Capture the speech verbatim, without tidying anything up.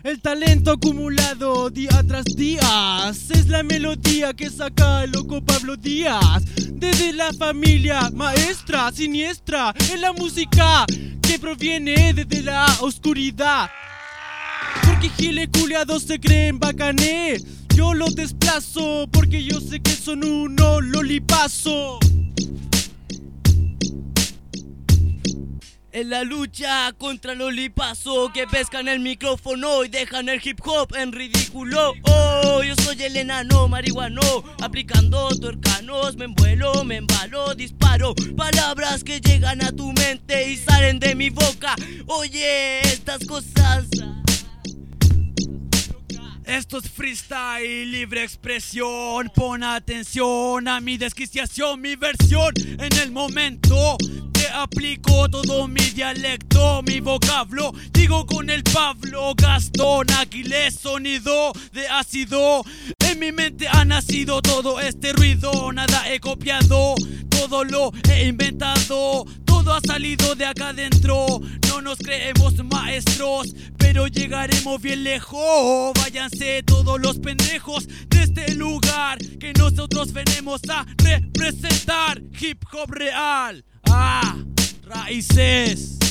El talento acumulado día tras día es la melodía que saca el loco Pablo Díaz. Desde la familia maestra, siniestra, en la música que proviene desde la oscuridad. Porque giles culiados se creen bacané. Yo los desplazo porque yo sé que son unos lolipazos. En la lucha contra los lolipazos que pescan el micrófono y dejan el hip hop en ridículo. Oh, yo soy el enano marihuano, aplicando tuercanos, me envuelo, me embalo, disparo palabras que llegan a tu mente y salen de mi boca. Oye, estas cosas. Esto es freestyle, libre expresión. Pon atención a mi desquiciación, mi versión en el momento. Te aplico todo mi dialecto, mi vocablo. Digo con el Pablo Gastón Aquiles, sonido de ácido. En mi mente ha nacido todo este ruido. Nada he copiado, todo lo he inventado. Todo ha salido de acá adentro. No nos creemos maestros, pero llegaremos bien lejos. Váyanse todos los pendejos de este lugar que nosotros venimos a representar. Hip hop real. Ah, raíces.